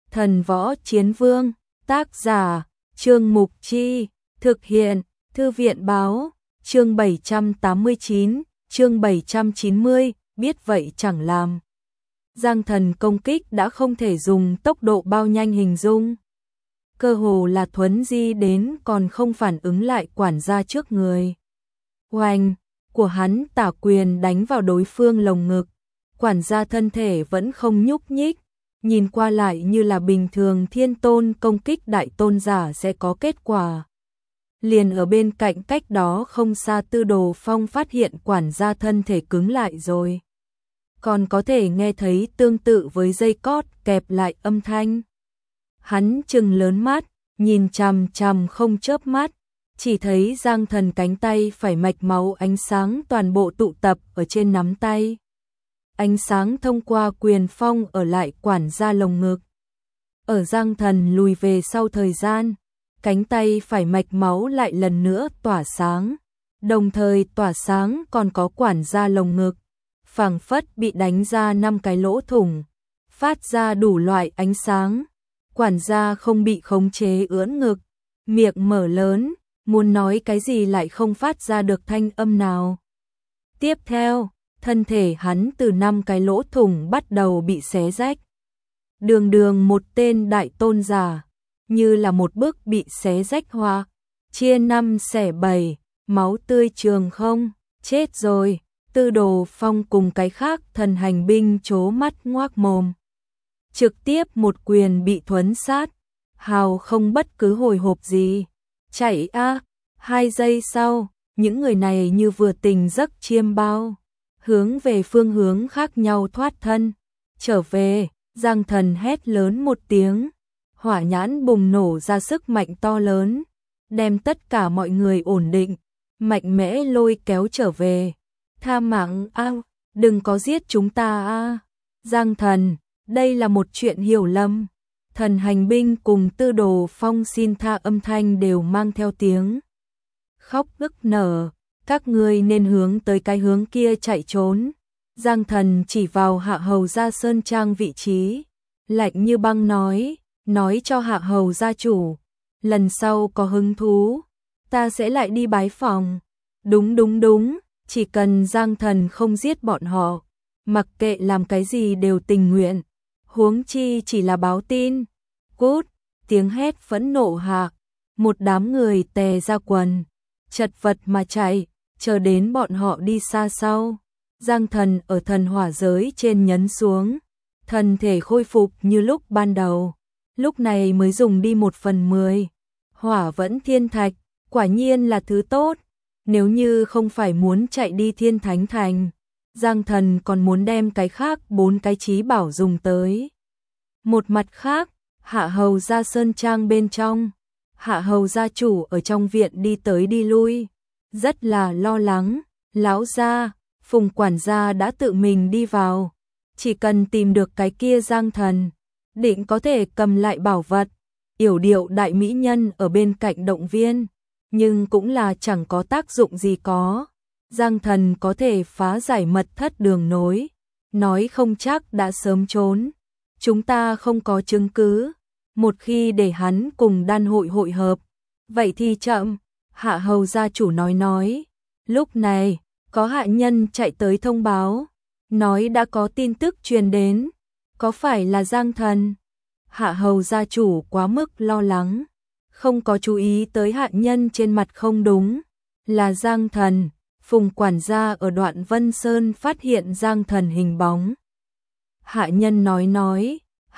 Thần Võ Chiến Vương, tác giả, Trương Mục Chi, thực hiện, Thư viện báo, chương 789, chương 790, biết vậy chẳng làm. Giang thần công kích đã không thể dùng tốc độ bao nhanh hình dung. Cơ hồ là thuấn di đến còn không phản ứng lại quản gia trước người. Oanh, của hắn tả quyền đánh vào đối phương lồng ngực. Quản gia thân thể vẫn không nhúc nhích, nhìn qua lại như là bình thường thiên tôn công kích đại tôn giả sẽ có kết quả. Liền ở bên cạnh cách đó không xa Tư Đồ Phong phát hiện quản gia thân thể cứng lại rồi. Còn có thể nghe thấy tương tự với dây cót kẹp lại âm thanh. Hắn trừng lớn mắt, nhìn chằm chằm không chớp mắt, chỉ thấy Giang thần cánh tay phải mạch máu ánh sáng toàn bộ tụ tập ở trên nắm tay. Ánh sáng thông qua quyền phong ở lại quản gia lồng ngực. Ở Giang thần lùi về sau thời gian, cánh tay phải mạch máu lại lần nữa tỏa sáng, đồng thời tỏa sáng còn có quản gia lồng ngực, phảng phất bị đánh ra 5 cái lỗ thủng, phát ra đủ loại ánh sáng. Quản gia không bị khống chế ưỡn ngực, miệng mở lớn, muốn nói cái gì lại không phát ra được thanh âm nào. Tiếp theo, thân thể hắn từ 5 cái lỗ thủng bắt đầu bị xé rách. Đường đường một tên đại tôn giả, như là một bức bị xé rách hoa, chia 5 xẻ 7, máu tươi trường không, chết rồi. Tư Đồ Phong cùng cái khác thần hành binh trố mắt ngoác mồm. Trực tiếp một quyền bị thuấn sát, hào không bất cứ hồi hộp gì. Chạy a, 2 giây sau, những người này như vừa tỉnh giấc chiêm bao, hướng về phương hướng khác nhau thoát thân. Trở về, Giang thần hét lớn một tiếng, hỏa nhãn bùng nổ ra sức mạnh to lớn, đem tất cả mọi người ổn định, mạnh mẽ lôi kéo trở về. Tha mạng a, đừng có giết chúng ta a. Giang thần, đây là một chuyện hiểu lầm. Thần hành binh cùng Tư Đồ Phong xin tha âm thanh đều mang theo tiếng khóc nức nở, các ngươi nên hướng tới cái hướng kia chạy trốn. Giang thần chỉ vào Hạ Hầu gia sơn trang vị trí, lạnh như băng nói cho Hạ Hầu gia chủ, lần sau có hứng thú, ta sẽ lại đi bái phòng. Đúng, chỉ cần Giang thần không giết bọn họ, mặc kệ làm cái gì đều tình nguyện, huống chi chỉ là báo tin. Cút, tiếng hét phẫn nộ hạ, một đám người tè ra quần, chật vật mà chạy, chờ đến bọn họ đi xa sau. Giang thần ở thần hỏa giới trên nhấn xuống, thân thể khôi phục như lúc ban đầu, lúc này mới dùng đi 1/10. Hỏa vẫn thiên thạch, quả nhiên là thứ tốt, nếu như không phải muốn chạy đi Thiên Thánh Thành, Giang thần còn muốn đem cái khác 4 cái chí bảo dùng tới. Một mặt khác, Hạ Hầu gia sơn trang bên trong, Hạ Hầu gia chủ ở trong viện đi tới đi lui, rất là lo lắng. Lão gia, Phùng quản gia đã tự mình đi vào, chỉ cần tìm được cái kia Giang thần, định có thể cầm lại bảo vật. Yểu điệu đại mỹ nhân ở bên cạnh động viên, nhưng cũng là chẳng có tác dụng gì có. Giang thần có thể phá giải mật thất đường nối, nói không chắc đã sớm trốn. Chúng ta không có chứng cứ, một khi để hắn cùng đan hội hội hợp, vậy thì chậm. Hạ Hầu gia chủ nói. Lúc này, có hạ nhân chạy tới thông báo, nói đã có tin tức truyền đến, có phải là Giang thần? Hạ Hầu gia chủ quá mức lo lắng, không có chú ý tới hạ nhân trên mặt không đúng, là Giang thần. Phùng quản gia ở Đoạn Vân Sơn phát hiện Giang thần hình bóng. Hạ nhân nói,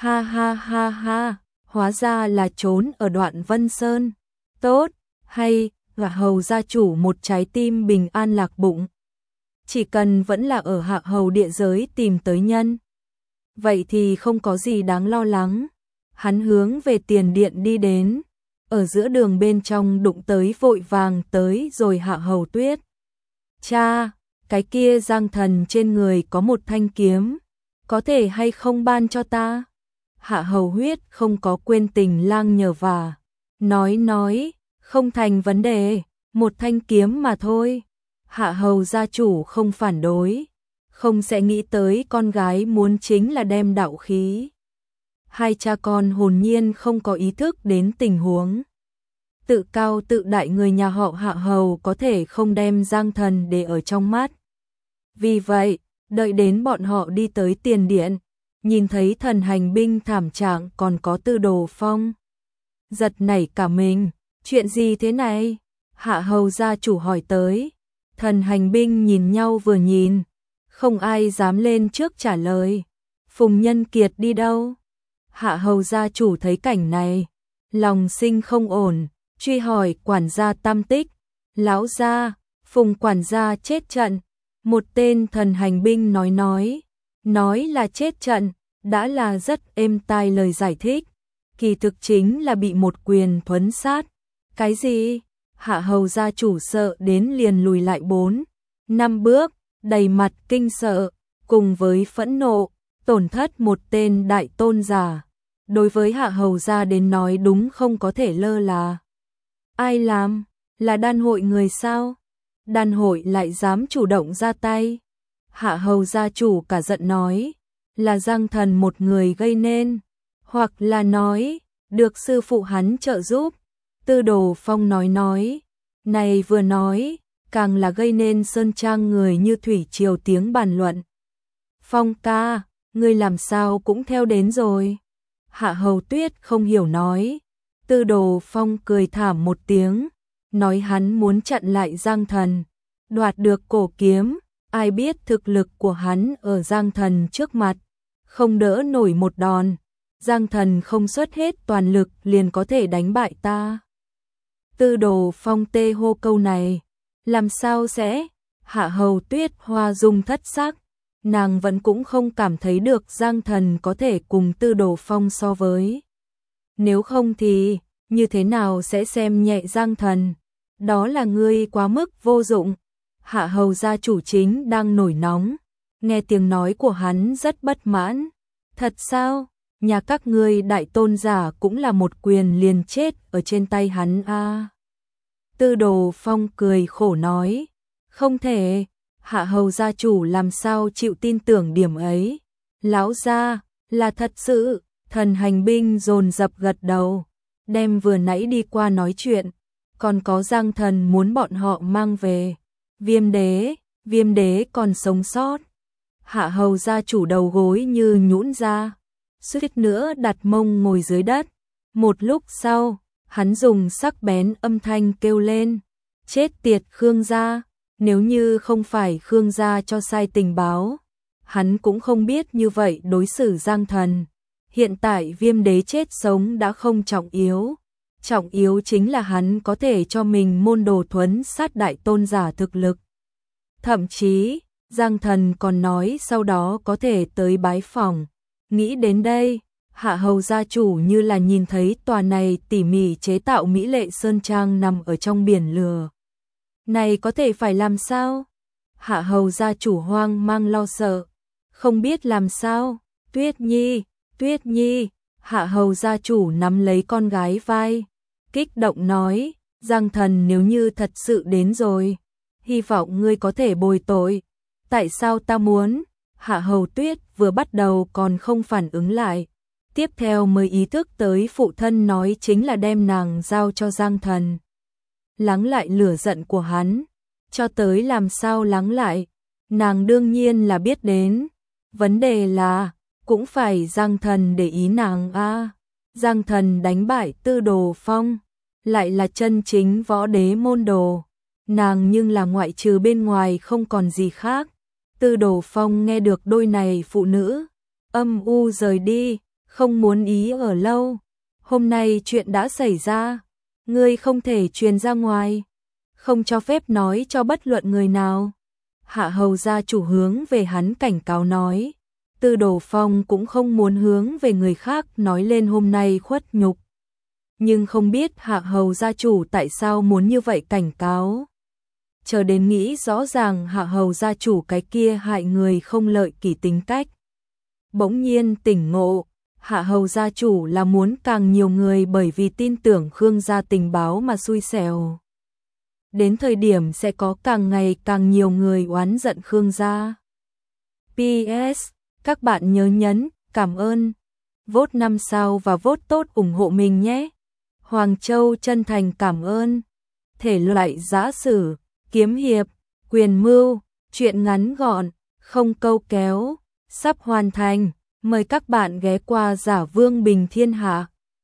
ha, hóa ra là trốn ở Đoạn Vân Sơn. Tốt, hay, Hạ Hầu gia chủ một trái tim bình an lạc bụng. Chỉ cần vẫn là ở Hạ Hầu địa giới tìm tới nhân, vậy thì không có gì đáng lo lắng. Hắn hướng về tiền điện đi đến, ở giữa đường bên trong đụng tới vội vàng tới rồi Hạ Hầu Tuyết. Cha, cái kia Giang thần trên người có một thanh kiếm, có thể hay không ban cho ta? Hạ Hầu Huyết không có quên tình lang nhờ vả, nói, không thành vấn đề, một thanh kiếm mà thôi. Hạ Hầu gia chủ không phản đối, không sẽ nghĩ tới con gái muốn chính là đem đạo khí. Hai cha con hồn nhiên không có ý thức đến tình huống. Tự cao tự đại người nhà họ Hạ Hầu có thể không đem Giang Thần để ở trong mắt. Vì vậy, đợi đến bọn họ đi tới tiền điện, nhìn thấy thần hành binh thảm trạng còn có Tư Đồ Phong. Giật nảy cả mình, chuyện gì thế này? Hạ Hầu gia chủ hỏi tới. Thần hành binh nhìn nhau vừa nhìn, không ai dám lên trước trả lời. Phùng Nhân Kiệt đi đâu? Hạ Hầu gia chủ thấy cảnh này, lòng sinh không ổn, truy hỏi quản gia Tam Tích. Lão gia, Phùng quản gia chết trận. Một tên thần hành binh nói là chết trận, đã là rất êm tai lời giải thích. Kỳ thực chính là bị một quyền thuấn sát. Cái gì? Hạ Hầu gia chủ sợ đến liền lùi lại 4-5 bước, đầy mặt kinh sợ, cùng với phẫn nộ, tổn thất một tên đại tôn giả. Đối với Hạ Hầu gia đến nói đúng không có thể lơ là. Ai làm? Là đan hội người sao? Đan hội lại dám chủ động ra tay. Hạ Hầu gia chủ cả giận nói, là Giang Thần một người gây nên, hoặc là nói, được sư phụ hắn trợ giúp. Tư Đồ Phong nói, này vừa nói, càng là gây nên sơn trang người như thủy triều tiếng bàn luận. Phong ca, ngươi làm sao cũng theo đến rồi. Hạ Hầu Tuyết không hiểu nói. Tư Đồ Phong cười thảm một tiếng, nói hắn muốn chặn lại Giang Thần, đoạt được cổ kiếm. Ai biết thực lực của hắn ở Giang Thần trước mặt, không đỡ nổi một đòn. Giang Thần không xuất hết toàn lực liền có thể đánh bại ta. Tư Đồ Phong tê hô câu này, làm sao sẽ? Hạ Hầu Tuyết hoa dung thất sắc, nàng vẫn cũng không cảm thấy được Giang Thần có thể cùng Tư Đồ Phong so với. Nếu không thì, như thế nào sẽ xem nhẹ Giang Thần? Đó là ngươi quá mức vô dụng. Hạ Hầu gia chủ chính đang nổi nóng, nghe tiếng nói của hắn rất bất mãn. Thật sao? Nhà các ngươi đại tôn giả cũng là một quyền liền chết ở trên tay hắn a. Tư Đồ Phong cười khổ nói, không thể. Hạ Hầu gia chủ làm sao chịu tin tưởng điểm ấy? Lão gia, là thật sự. Thần hành binh dồn dập gật đầu, đem vừa nãy đi qua nói chuyện, còn có Giang Thần muốn bọn họ mang về. Viêm đế còn sống sót. Hạ Hầu gia chủ đầu gối như nhũn ra, suýt nữa đặt mông ngồi dưới đất. Một lúc sau, hắn dùng sắc bén âm thanh kêu lên, chết tiệt Khương gia. Nếu như không phải Khương gia cho sai tình báo, hắn cũng không biết như vậy đối xử Giang Thần. Hiện tại Viêm đế chết sống đã không trọng yếu chính là hắn có thể cho mình môn đồ thuấn sát đại tôn giả thực lực. Thậm chí, Giang Thần còn nói sau đó có thể tới bái phỏng. Nghĩ đến đây, Hạ Hầu gia chủ như là nhìn thấy tòa này tỉ mỉ chế tạo mỹ lệ sơn trang nằm ở trong biển lửa. Này có thể phải làm sao? Hạ Hầu gia chủ hoang mang lo sợ, không biết làm sao. Tuyết Nhi, Hạ Hầu gia chủ nắm lấy con gái vai, kích động nói, Giang Thần nếu như thật sự đến rồi, hy vọng ngươi có thể bồi tội. Tại sao ta muốn? Hạ Hầu Tuyết vừa bắt đầu còn không phản ứng lại, tiếp theo mới ý thức tới phụ thân nói chính là đem nàng giao cho Giang Thần. Lắng lại lửa giận của hắn, cho tới làm sao lắng lại, nàng đương nhiên là biết đến. Vấn đề là, cũng phải Giang Thần để ý nàng a. Giang Thần đánh bại Tư Đồ Phong, lại là chân chính võ đế môn đồ. Nàng nhưng là ngoại trừ bên ngoài không còn gì khác. Tư Đồ Phong nghe được đôi này phụ nữ, âm u rời đi, không muốn ý ở lâu. Hôm nay chuyện đã xảy ra, ngươi không thể truyền ra ngoài, không cho phép nói cho bất luận người nào. Hạ Hầu gia chủ hướng về hắn cảnh cáo nói. Tư Đồ Phong cũng không muốn hướng về người khác nói lên hôm nay khuất nhục. Nhưng không biết Hạ Hầu gia chủ tại sao muốn như vậy cảnh cáo. Chờ đến nghĩ rõ ràng Hạ Hầu gia chủ cái kia hại người không lợi kỷ tính cách. Bỗng nhiên tỉnh ngộ, Hạ Hầu gia chủ là muốn càng nhiều người bởi vì tin tưởng Khương gia tình báo mà xui xẻo. Đến thời điểm sẽ có càng ngày càng nhiều người oán giận Khương gia. PS, các bạn nhớ nhấn cảm ơn vote 5 sao và vote tốt ủng hộ mình nhé. Hoàng Châu chân thành cảm ơn. Thể loại giã sử, kiếm hiệp, quyền mưu, truyện ngắn gọn, không câu kéo, sắp hoàn thành. Mời các bạn ghé qua Giả Vương Bình Thiên Hạ.